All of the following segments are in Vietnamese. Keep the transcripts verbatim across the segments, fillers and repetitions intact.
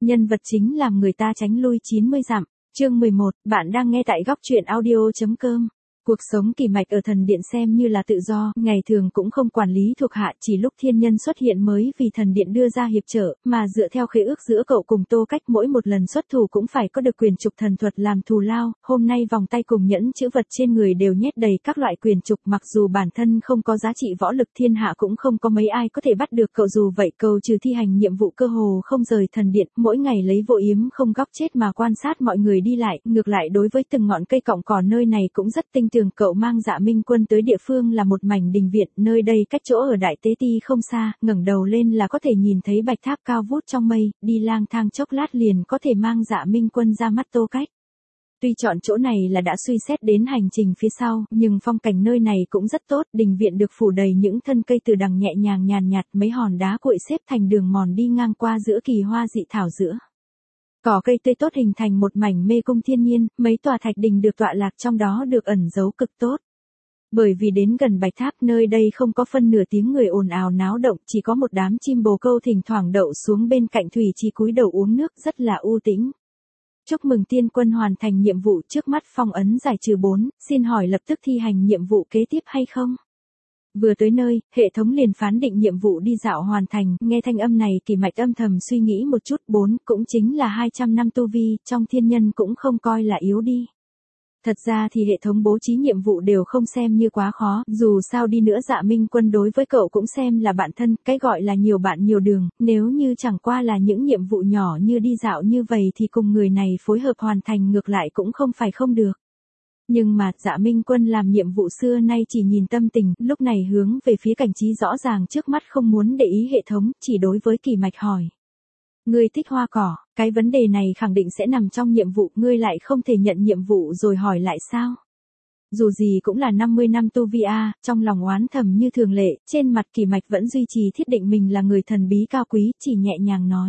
nhân vật chính làm người ta tránh lui chín mươi dặm. Chương mười một, bạn đang nghe tại góc truyện audio.com. Cuộc sống Kỳ Mạch ở thần điện xem như là tự do, ngày thường cũng không quản lý thuộc hạ, chỉ lúc thiên nhân xuất hiện mới vì thần điện đưa ra hiệp trợ, mà dựa theo khế ước giữa cậu cùng Tô Cách mỗi một lần xuất thủ cũng phải có được quyền trục thần thuật làm thù lao, hôm nay vòng tay cùng nhẫn chữ vật trên người đều nhét đầy các loại quyền trục, mặc dù bản thân không có giá trị võ lực thiên hạ cũng không có mấy ai có thể bắt được cậu, dù vậy cậu trừ thi hành nhiệm vụ cơ hồ không rời thần điện, mỗi ngày lấy vô yếm không góc chết mà quan sát mọi người đi lại, ngược lại đối với từng ngọn cây cọng cỏ nơi này cũng rất tinh tường. Cậu mang Dạ Minh Quân tới địa phương là một mảnh đình viện, nơi đây cách chỗ ở Đại Tế Ti không xa, ngẩng đầu lên là có thể nhìn thấy bạch tháp cao vút trong mây, đi lang thang chốc lát liền có thể mang Dạ Minh Quân ra mắt Tô Cách. Tuy chọn chỗ này là đã suy xét đến hành trình phía sau, nhưng phong cảnh nơi này cũng rất tốt, đình viện được phủ đầy những thân cây từ đằng nhẹ nhàng nhàn nhạt, mấy hòn đá cuội xếp thành đường mòn đi ngang qua giữa kỳ hoa dị thảo giữa. Cỏ cây tươi tốt hình thành một mảnh mê cung thiên nhiên, mấy tòa thạch đình được tọa lạc trong đó được ẩn giấu cực tốt. Bởi vì đến gần bạch tháp, nơi đây không có phân nửa tiếng người ồn ào náo động, chỉ có một đám chim bồ câu thỉnh thoảng đậu xuống bên cạnh thủy trì cúi đầu uống nước, rất là u tĩnh. Chúc mừng tiên quân hoàn thành nhiệm vụ, trước mắt phong ấn giải trừ bốn, xin hỏi lập tức thi hành nhiệm vụ kế tiếp hay không? Vừa tới nơi, hệ thống liền phán định nhiệm vụ đi dạo hoàn thành, nghe thanh âm này Kỳ Mạch âm thầm suy nghĩ một chút, bốn cũng chính là hai trăm năm tu vi, trong thiên nhân cũng không coi là yếu đi. Thật ra thì hệ thống bố trí nhiệm vụ đều không xem như quá khó, dù sao đi nữa Dạ Minh Quân đối với cậu cũng xem là bạn thân, cái gọi là nhiều bạn nhiều đường, nếu như chẳng qua là những nhiệm vụ nhỏ như đi dạo như vậy thì cùng người này phối hợp hoàn thành ngược lại cũng không phải không được. Nhưng mà Dạ Minh Quân làm nhiệm vụ xưa nay chỉ nhìn tâm tình, lúc này hướng về phía cảnh trí rõ ràng trước mắt không muốn để ý hệ thống, chỉ đối với Kỳ Mạch hỏi. Ngươi thích hoa cỏ, cái vấn đề này khẳng định sẽ nằm trong nhiệm vụ, ngươi lại không thể nhận nhiệm vụ rồi hỏi lại sao? Dù gì cũng là năm mươi năm tu vi a, trong lòng oán thầm như thường lệ, trên mặt Kỳ Mạch vẫn duy trì thiết định mình là người thần bí cao quý, chỉ nhẹ nhàng nói.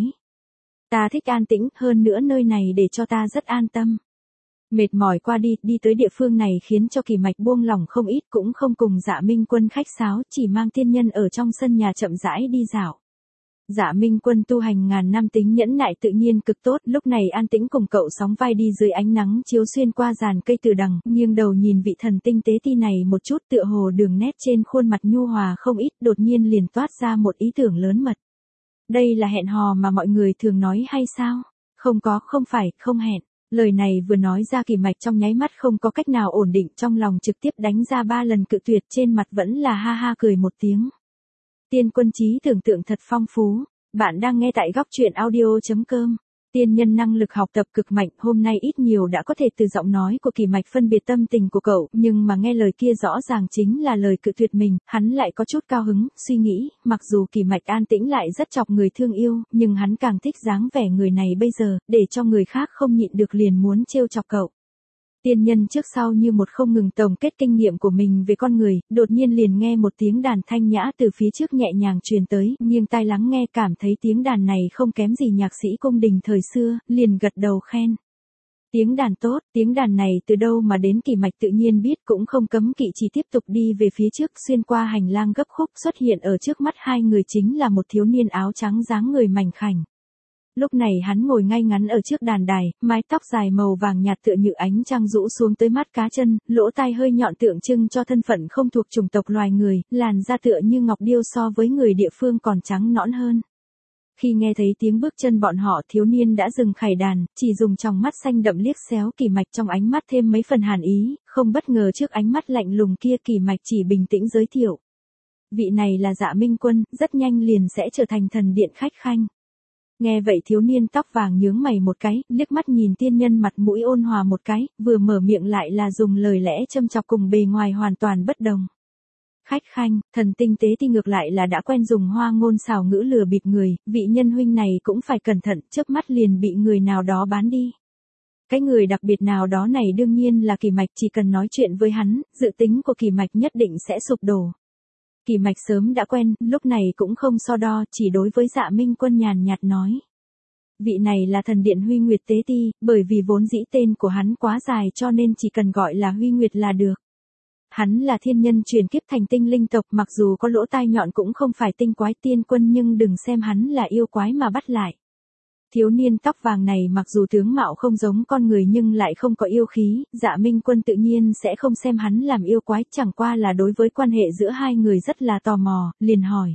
Ta thích an tĩnh, hơn nữa nơi này để cho ta rất an tâm. Mệt mỏi qua đi, đi tới địa phương này khiến cho Kỳ Mạch buông lỏng không ít, cũng không cùng Dạ Minh Quân khách sáo, chỉ mang tiên nhân ở trong sân nhà chậm rãi đi dạo. Dạ Minh Quân tu hành ngàn năm tính nhẫn nại tự nhiên cực tốt, lúc này an tĩnh cùng cậu sóng vai đi dưới ánh nắng chiếu xuyên qua giàn cây từ đằng, nghiêng đầu nhìn vị thần tinh tế ti này một chút, tựa hồ đường nét trên khuôn mặt nhu hòa không ít, đột nhiên liền toát ra một ý tưởng lớn mật. Đây là hẹn hò mà mọi người thường nói hay sao? Không có, không phải, không hẹn. Lời này vừa nói ra Kỳ Mạch trong nháy mắt không có cách nào ổn định, trong lòng trực tiếp đánh ra ba lần cự tuyệt, trên mặt vẫn là ha ha cười một tiếng. Tiên quân trí tưởng tượng thật phong phú, bạn đang nghe tại góc truyện audio.com. Tiên nhân năng lực học tập cực mạnh, hôm nay ít nhiều đã có thể từ giọng nói của Kỳ Mạch phân biệt tâm tình của cậu, nhưng mà nghe lời kia rõ ràng chính là lời cự tuyệt mình, hắn lại có chút cao hứng, suy nghĩ, mặc dù Kỳ Mạch an tĩnh lại rất chọc người thương yêu, nhưng hắn càng thích dáng vẻ người này bây giờ, để cho người khác không nhịn được liền muốn trêu chọc cậu. Tiên nhân trước sau như một không ngừng tổng kết kinh nghiệm của mình về con người, đột nhiên liền nghe một tiếng đàn thanh nhã từ phía trước nhẹ nhàng truyền tới, nghiêng tai lắng nghe cảm thấy tiếng đàn này không kém gì nhạc sĩ cung đình thời xưa, liền gật đầu khen. Tiếng đàn tốt, tiếng đàn này từ đâu mà đến Kỳ Mạch tự nhiên biết, cũng không cấm kỵ, chỉ tiếp tục đi về phía trước, xuyên qua hành lang gấp khúc, xuất hiện ở trước mắt hai người chính là một thiếu niên áo trắng dáng người mảnh khảnh. Lúc này hắn ngồi ngay ngắn ở trước đàn đài, mái tóc dài màu vàng nhạt tựa như ánh trăng rũ xuống tới mắt cá chân, lỗ tai hơi nhọn tượng trưng cho thân phận không thuộc chủng tộc loài người, làn da tựa như ngọc điêu so với người địa phương còn trắng nõn hơn. Khi nghe thấy tiếng bước chân bọn họ, thiếu niên đã dừng khải đàn, chỉ dùng tròng mắt xanh đậm liếc xéo Kỳ Mạch, trong ánh mắt thêm mấy phần hàn ý, không bất ngờ trước ánh mắt lạnh lùng kia Kỳ Mạch chỉ bình tĩnh giới thiệu. Vị này là Dạ Minh Quân, rất nhanh liền sẽ trở thành thần điện khách khanh. Nghe vậy thiếu niên tóc vàng nhướng mày một cái, liếc mắt nhìn tiên nhân mặt mũi ôn hòa một cái, vừa mở miệng lại là dùng lời lẽ châm chọc cùng bề ngoài hoàn toàn bất đồng. Khách khanh, thần tinh tế thì ngược lại là đã quen dùng hoa ngôn xảo ngữ lừa bịp người, vị nhân huynh này cũng phải cẩn thận, chớp mắt liền bị người nào đó bán đi. Cái người đặc biệt nào đó này đương nhiên là Kỳ Mạch, chỉ cần nói chuyện với hắn, dự tính của Kỳ Mạch nhất định sẽ sụp đổ. Kỳ Mạch sớm đã quen, lúc này cũng không so đo, chỉ đối với Dạ Minh Quân nhàn nhạt nói. Vị này là thần điện Huy Nguyệt Tế Ti, bởi vì vốn dĩ tên của hắn quá dài cho nên chỉ cần gọi là Huy Nguyệt là được. Hắn là thiên nhân truyền kiếp thành tinh linh tộc, mặc dù có lỗ tai nhọn cũng không phải tinh quái tiên quân, nhưng đừng xem hắn là yêu quái mà bắt lại. Thiếu niên tóc vàng này mặc dù tướng mạo không giống con người nhưng lại không có yêu khí, Dạ Minh Quân tự nhiên sẽ không xem hắn làm yêu quái, chẳng qua là đối với quan hệ giữa hai người rất là tò mò, liền hỏi.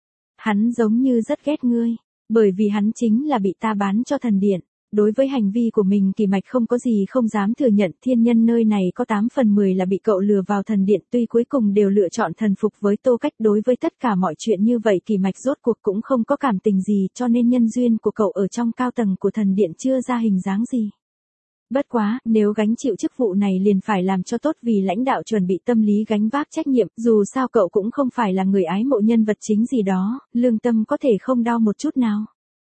Hắn giống như rất ghét ngươi, bởi vì hắn chính là bị ta bán cho thần điện. Đối với hành vi của mình Kỳ Mạch không có gì không dám thừa nhận, thiên nhân nơi này có tám phần mười là bị cậu lừa vào thần điện, tuy cuối cùng đều lựa chọn thần phục với Tô Cách. Đối với tất cả mọi chuyện như vậy Kỳ Mạch rốt cuộc cũng không có cảm tình gì, cho nên nhân duyên của cậu ở trong cao tầng của thần điện chưa ra hình dáng gì. Bất quá, nếu gánh chịu chức vụ này liền phải làm cho tốt vì lãnh đạo chuẩn bị tâm lý gánh vác trách nhiệm, dù sao cậu cũng không phải là người ái mộ nhân vật chính gì đó, lương tâm có thể không đau một chút nào.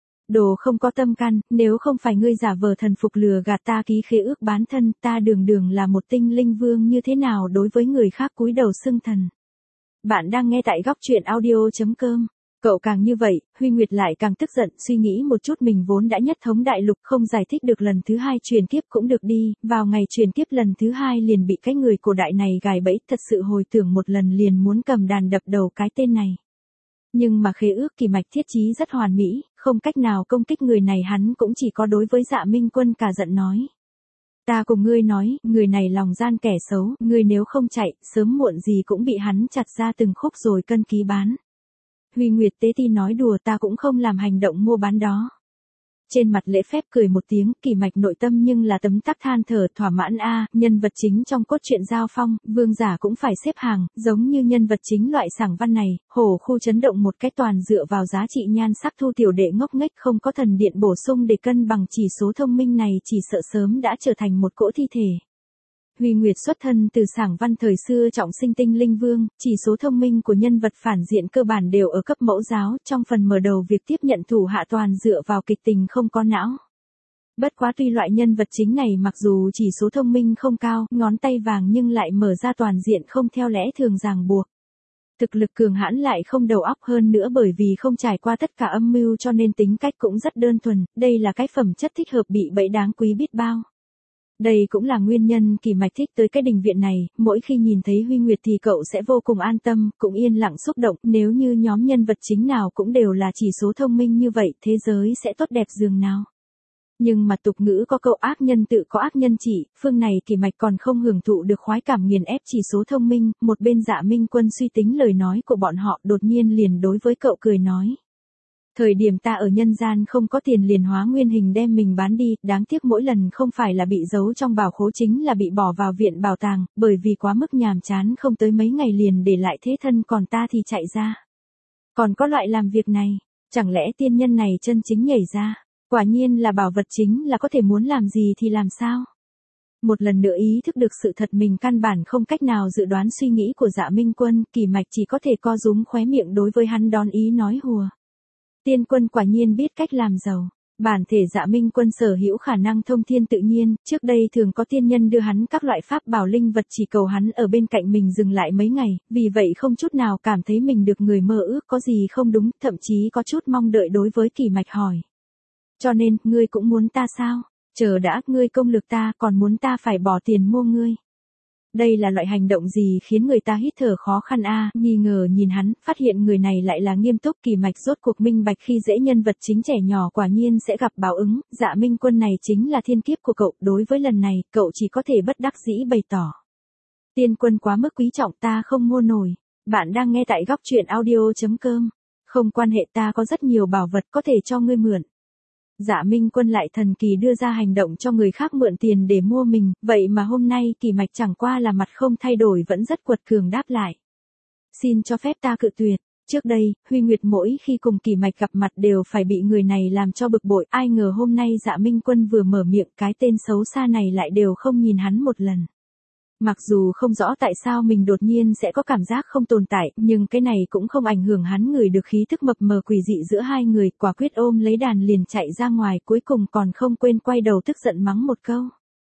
Đồ không có tâm can, nếu không phải ngươi giả vờ thần phục lừa gạt ta ký khế ước bán thân, ta đường đường là một tinh linh vương như thế nào đối với người khác cúi đầu xưng thần. Bạn đang nghe tại góc truyện audio chấm com. Cậu càng như vậy, Huy Nguyệt lại càng tức giận, suy nghĩ một chút mình vốn đã nhất thống đại lục không giải thích được lần thứ hai truyền kiếp cũng được đi, vào ngày truyền kiếp lần thứ hai liền bị cái người cổ đại này gài bẫy, thật sự hồi tưởng một lần liền muốn cầm đàn đập đầu cái tên này. Nhưng mà khế ước Kỳ Mạch thiết trí rất hoàn mỹ, không cách nào công kích người này, hắn cũng chỉ có đối với Dạ Minh Quân cả giận nói. Ta cùng ngươi nói, người này lòng gian kẻ xấu, ngươi nếu không chạy, sớm muộn gì cũng bị hắn chặt ra từng khúc rồi cân ký bán. Huy Nguyệt tế ti nói đùa, ta cũng không làm hành động mua bán đó. Trên mặt lễ phép cười một tiếng, Kỳ Mạch nội tâm nhưng là tấm tắc than thở, thỏa mãn a, nhân vật chính trong cốt truyện Giao Phong, vương giả cũng phải xếp hàng, giống như nhân vật chính loại sảng văn này, hổ khu chấn động một cái toàn dựa vào giá trị nhan sắc thu tiểu đệ ngốc nghếch không có thần điện bổ sung để cân bằng chỉ số thông minh này chỉ sợ sớm đã trở thành một cỗ thi thể. Huy Nguyệt xuất thân từ sảng văn thời xưa trọng sinh tinh linh vương, chỉ số thông minh của nhân vật phản diện cơ bản đều ở cấp mẫu giáo, trong phần mở đầu việc tiếp nhận thủ hạ toàn dựa vào kịch tình không có não. Bất quá tuy loại nhân vật chính này mặc dù chỉ số thông minh không cao, ngón tay vàng nhưng lại mở ra toàn diện không theo lẽ thường ràng buộc. Thực lực cường hãn lại không đầu óc, hơn nữa bởi vì không trải qua tất cả âm mưu cho nên tính cách cũng rất đơn thuần, đây là cái phẩm chất thích hợp bị bẫy đáng quý biết bao. Đây cũng là nguyên nhân Kỳ Mạch thích tới cái đình viện này, mỗi khi nhìn thấy Huy Nguyệt thì cậu sẽ vô cùng an tâm, cũng yên lặng xúc động, nếu như nhóm nhân vật chính nào cũng đều là chỉ số thông minh như vậy, thế giới sẽ tốt đẹp dường nào. Nhưng mà tục ngữ có câu ác nhân tự có ác nhân chỉ, phương này Kỳ Mạch còn không hưởng thụ được khoái cảm nghiền ép chỉ số thông minh, một bên Dạ Minh Quân suy tính lời nói của bọn họ đột nhiên liền đối với cậu cười nói. Thời điểm ta ở nhân gian không có tiền liền hóa nguyên hình đem mình bán đi, đáng tiếc mỗi lần không phải là bị giấu trong bảo khố chính là bị bỏ vào viện bảo tàng, bởi vì quá mức nhàm chán không tới mấy ngày liền để lại thế thân, còn ta thì chạy ra. Còn có loại làm việc này, chẳng lẽ tiên nhân này chân chính nhảy ra, quả nhiên là bảo vật chính là có thể muốn làm gì thì làm sao. Một lần nữa ý thức được sự thật mình căn bản không cách nào dự đoán suy nghĩ của Dạ Minh Quân, Kỳ Mạch chỉ có thể co rúm khóe miệng đối với hắn đón ý nói hùa. Tiên Quân quả nhiên biết cách làm giàu. Bản thể Dạ Minh Quân sở hữu khả năng thông thiên tự nhiên, trước đây thường có tiên nhân đưa hắn các loại pháp bảo linh vật chỉ cầu hắn ở bên cạnh mình dừng lại mấy ngày, vì vậy không chút nào cảm thấy mình được người mơ ước có gì không đúng, thậm chí có chút mong đợi đối với Kỳ Mạch hỏi. Cho nên, ngươi cũng muốn ta sao? Chờ đã, ngươi công lực ta còn muốn ta phải bỏ tiền mua ngươi. Đây là loại hành động gì khiến người ta hít thở khó khăn a, nghi ngờ nhìn hắn, phát hiện người này lại là nghiêm túc. Kỳ Mạch rốt cuộc minh bạch khi dễ nhân vật chính trẻ nhỏ quả nhiên sẽ gặp báo ứng, Dạ Minh Quân này chính là thiên kiếp của cậu, đối với lần này, cậu chỉ có thể bất đắc dĩ bày tỏ. Tiên Quân quá mức quý trọng ta không mua nổi, bạn đang nghe tại góc truyện audio chấm com, không quan hệ ta có rất nhiều bảo vật có thể cho ngươi mượn. Dạ Minh Quân lại thần kỳ đưa ra hành động cho người khác mượn tiền để mua mình, vậy mà hôm nay Kỳ Mạch chẳng qua là mặt không thay đổi vẫn rất quật cường đáp lại. Xin cho phép ta cự tuyệt, trước đây, Huy Nguyệt mỗi khi cùng Kỳ Mạch gặp mặt đều phải bị người này làm cho bực bội, ai ngờ hôm nay Dạ Minh Quân vừa mở miệng cái tên xấu xa này lại đều không nhìn hắn một lần. Mặc dù không rõ tại sao mình đột nhiên sẽ có cảm giác không tồn tại, nhưng cái này cũng không ảnh hưởng hắn ngửi được khí tức mập mờ quỷ dị giữa hai người, quả quyết ôm lấy đàn liền chạy ra ngoài, cuối cùng còn không quên quay đầu tức giận mắng một câu.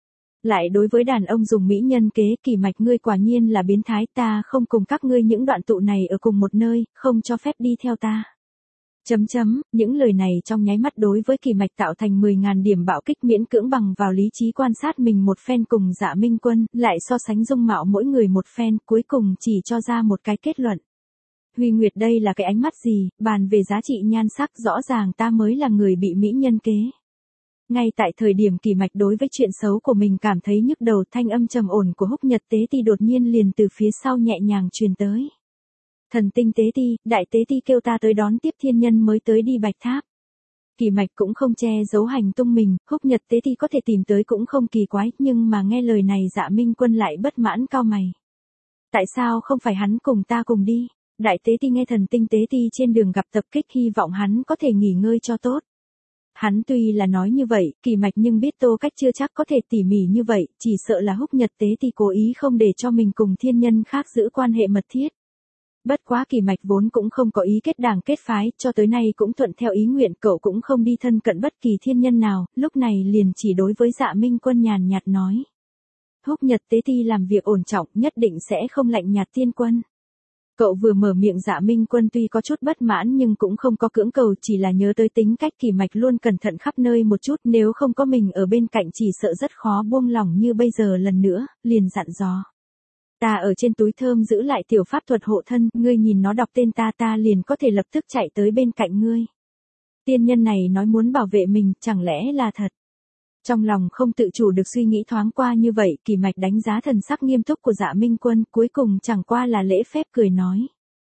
Lại đối với đàn ông dùng mỹ nhân kế, Kỳ Mạch ngươi quả nhiên là biến thái, ta không cùng các ngươi những đoạn tụ này ở cùng một nơi, không cho phép đi theo ta. Chấm chấm, những lời này trong nháy mắt đối với Kỳ Mạch tạo thành mười ngàn điểm bạo kích, miễn cưỡng bằng vào lý trí quan sát mình một phen cùng Dạ Minh Quân, lại so sánh dung mạo mỗi người một phen, cuối cùng chỉ cho ra một cái kết luận. Huy Nguyệt đây là cái ánh mắt gì, bàn về giá trị nhan sắc rõ ràng ta mới là người bị mỹ nhân kế. Ngay tại thời điểm Kỳ Mạch đối với chuyện xấu của mình cảm thấy nhức đầu, thanh âm trầm ổn của Húc Nhật Tế Ti đột nhiên liền từ phía sau nhẹ nhàng truyền tới. Thần tinh Tế Ti, đại Tế Ti kêu ta tới đón tiếp thiên nhân mới tới đi Bạch Tháp. Kỳ Mạch cũng không che giấu hành tung mình, Húc Nhật Tế Ti có thể tìm tới cũng không kỳ quái, nhưng mà nghe lời này Dạ Minh Quân lại bất mãn cau mày. Tại sao không phải hắn cùng ta cùng đi? Đại Tế Ti nghe thần tinh Tế Ti trên đường gặp tập kích hy vọng hắn có thể nghỉ ngơi cho tốt. Hắn tuy là nói như vậy, Kỳ Mạch nhưng biết Tô Cách chưa chắc có thể tỉ mỉ như vậy, chỉ sợ là Húc Nhật Tế Ti cố ý không để cho mình cùng thiên nhân khác giữ quan hệ mật thiết. Bất quá Kỳ Mạch vốn cũng không có ý kết đảng kết phái, cho tới nay cũng thuận theo ý nguyện, cậu cũng không đi thân cận bất kỳ thiên nhân nào, lúc này liền chỉ đối với Dạ Minh Quân nhàn nhạt nói. Húc Nhật Tế Ti làm việc ổn trọng, nhất định sẽ không lạnh nhạt tiên quân. Cậu vừa mở miệng Dạ Minh Quân tuy có chút bất mãn nhưng cũng không có cưỡng cầu, chỉ là nhớ tới tính cách Kỳ Mạch luôn cẩn thận khắp nơi một chút, nếu không có mình ở bên cạnh chỉ sợ rất khó buông lỏng như bây giờ lần nữa, liền dặn dò. Ta ở trên túi thơm giữ lại tiểu pháp thuật hộ thân, ngươi nhìn nó đọc tên ta ta liền có thể lập tức chạy tới bên cạnh ngươi. Tiên nhân này nói muốn bảo vệ mình, chẳng lẽ là thật? Trong lòng không tự chủ được suy nghĩ thoáng qua như vậy, Kỳ Mạch đánh giá thần sắc nghiêm túc của Dạ Minh Quân, cuối cùng chẳng qua là lễ phép cười nói.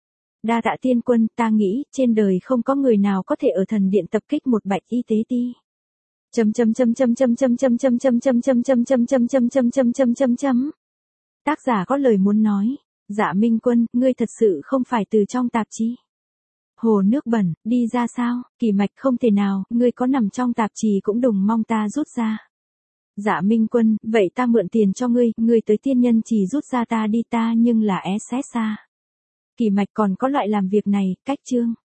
Đa tạ tiên quân, ta nghĩ, trên đời không có người nào có thể ở thần điện tập kích một Bạch Y Tế Ti. Chấm chấm chấm chấm chấm chấm chấm chấm chấm chấm chấm chấm chấm chấm chấm chấm chấm chấm chấm chấm. Tác giả có lời muốn nói, Dạ Minh Quân, ngươi thật sự không phải từ trong tạp chí. Hồ nước bẩn, đi ra sao? Kỳ Mạch không thể nào, ngươi có nằm trong tạp chí cũng đừng mong ta rút ra. Dạ Minh Quân, vậy ta mượn tiền cho ngươi, ngươi tới tiên nhân chỉ rút ra ta đi ta nhưng là ét ét xa. Kỳ Mạch còn có loại làm việc này, cách chương.